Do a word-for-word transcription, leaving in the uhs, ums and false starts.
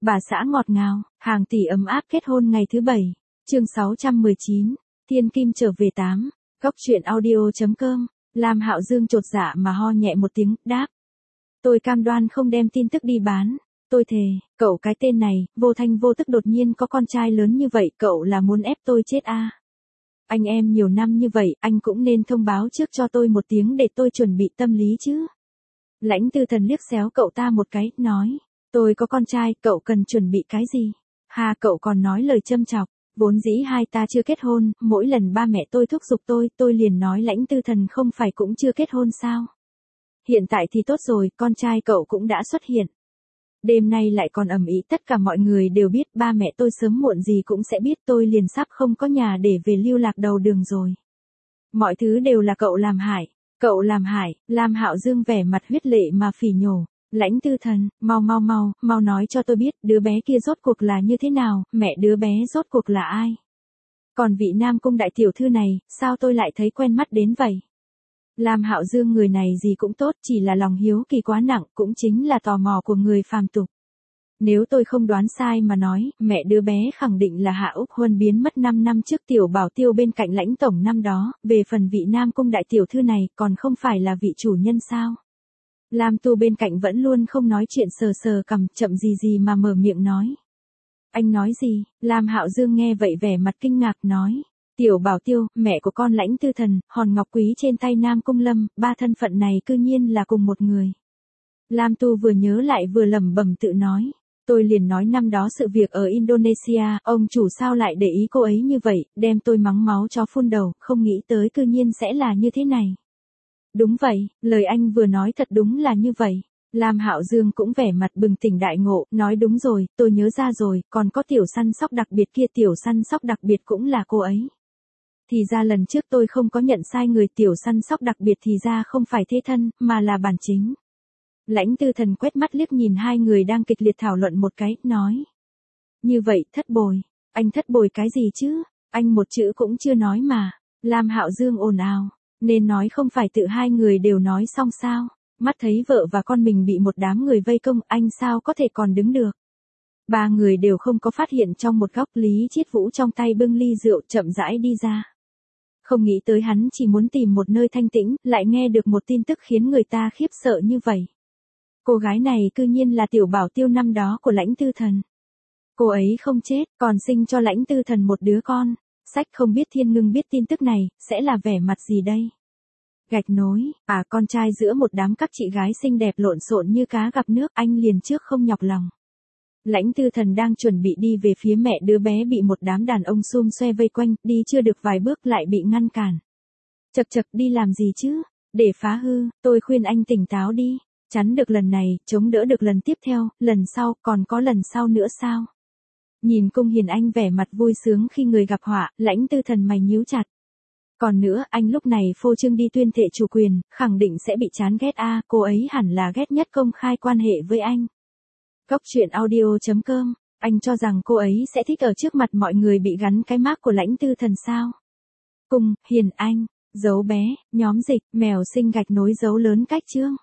Bà xã ngọt ngào, hàng tỷ ấm áp kết hôn ngày thứ bảy. Chương sáu trăm mười chín, Thiên Kim trở về tám. Góc truyện audio.com. Lam Hạo Dương chột dạ mà ho nhẹ một tiếng, đáp. Tôi cam đoan không đem tin tức đi bán. Tôi thề, cậu cái tên này, vô thanh vô tức đột nhiên có con trai lớn như vậy, cậu là muốn ép tôi chết à? Anh em nhiều năm như vậy, anh cũng nên thông báo trước cho tôi một tiếng để tôi chuẩn bị tâm lý chứ. Lãnh Tư Thần liếc xéo cậu ta một cái, nói. Tôi có con trai, cậu cần chuẩn bị cái gì? Hà, cậu còn nói lời châm chọc. Vốn dĩ hai ta chưa kết hôn, mỗi lần ba mẹ tôi thúc giục tôi, tôi liền nói Lãnh Tư Thần không phải cũng chưa kết hôn sao? Hiện tại thì tốt rồi, con trai cậu cũng đã xuất hiện. Đêm nay lại còn ầm ĩ, tất cả mọi người đều biết, ba mẹ tôi sớm muộn gì cũng sẽ biết, tôi liền sắp không có nhà để về lưu lạc đầu đường rồi. Mọi thứ đều là cậu làm hại, cậu làm hại. Lam Hạo Dương vẻ mặt huyết lệ mà phỉ nhổ. Lãnh Tư Thần, mau mau mau, mau nói cho tôi biết, đứa bé kia rốt cuộc là như thế nào, mẹ đứa bé rốt cuộc là ai? Còn vị Nam Cung đại tiểu thư này, sao tôi lại thấy quen mắt đến vậy? Lam Hạo Dương người này gì cũng tốt, chỉ là lòng hiếu kỳ quá nặng, cũng chính là tò mò của người phàm tục. Nếu tôi không đoán sai mà nói, mẹ đứa bé khẳng định là Hạ Úc Huân biến mất năm năm trước Tiểu Bảo Tiêu bên cạnh Lãnh tổng năm đó, về phần vị Nam Cung đại tiểu thư này, còn không phải là vị chủ nhân sao? Lam Tu bên cạnh vẫn luôn không nói chuyện, sờ sờ cằm, chậm gì gì mà mở miệng nói. Anh nói gì? Lam Hạo Dương nghe vậy vẻ mặt kinh ngạc nói. Tiểu Bảo Tiêu, mẹ của con Lãnh Tư Thần, hòn ngọc quý trên tay Nam Cung Lâm, ba thân phận này cư nhiên là cùng một người. Lam Tu vừa nhớ lại vừa lẩm bẩm tự nói. Tôi liền nói năm đó sự việc ở Indonesia, ông chủ sao lại để ý cô ấy như vậy, đem tôi mắng máu chó phun đầu, không nghĩ tới cư nhiên sẽ là như thế này. Đúng vậy, lời anh vừa nói thật đúng là như vậy. Lam Hạo Dương cũng vẻ mặt bừng tỉnh đại ngộ, nói đúng rồi, tôi nhớ ra rồi, còn có tiểu săn sóc đặc biệt kia, tiểu săn sóc đặc biệt cũng là cô ấy. Thì ra lần trước tôi không có nhận sai người, tiểu săn sóc đặc biệt thì ra không phải thế thân, mà là bản chính. Lãnh Tư Thần quét mắt liếc nhìn hai người đang kịch liệt thảo luận một cái, nói. Như vậy, thất bồi. Anh thất bồi cái gì chứ? Anh một chữ cũng chưa nói mà. Lam Hạo Dương ồn ào. Nên nói không phải tự hai người đều nói xong sao? Mắt thấy vợ và con mình bị một đám người vây công, anh sao có thể còn đứng được? Ba người đều không có phát hiện, trong một góc Lý Chiết Vũ trong tay bưng ly rượu chậm rãi đi ra. Không nghĩ tới hắn chỉ muốn tìm một nơi thanh tĩnh, lại nghe được một tin tức khiến người ta khiếp sợ như vậy. Cô gái này cư nhiên là Tiểu Bảo Tiêu năm đó của Lãnh Tư Thần. Cô ấy không chết, còn sinh cho Lãnh Tư Thần một đứa con. Sách không biết Thiên Ngưng biết tin tức này, sẽ là vẻ mặt gì đây? Gạch nối, à con trai giữa một đám các chị gái xinh đẹp lộn xộn như cá gặp nước, anh liền trước không nhọc lòng. Lãnh Tư Thần đang chuẩn bị đi về phía mẹ đứa bé bị một đám đàn ông xum xoe vây quanh, đi chưa được vài bước lại bị ngăn cản. Chật chật, đi làm gì chứ? Để phá hư, tôi khuyên anh tỉnh táo đi. Chắn được lần này, chống đỡ được lần tiếp theo, lần sau, còn có lần sau nữa sao? Nhìn Cung Hiền Anh vẻ mặt vui sướng khi người gặp họa, Lãnh Tư Thần mày nhíu chặt. Còn nữa, anh lúc này phô trương đi tuyên thệ chủ quyền, khẳng định sẽ bị chán ghét a, à, cô ấy hẳn là ghét nhất công khai quan hệ với anh. Góc truyện audio.com, anh cho rằng cô ấy sẽ thích ở trước mặt mọi người bị gắn cái mác của Lãnh Tư Thần sao? Cung Hiền Anh, dấu bé, nhóm dịch, mèo sinh gạch nối dấu lớn cách chương.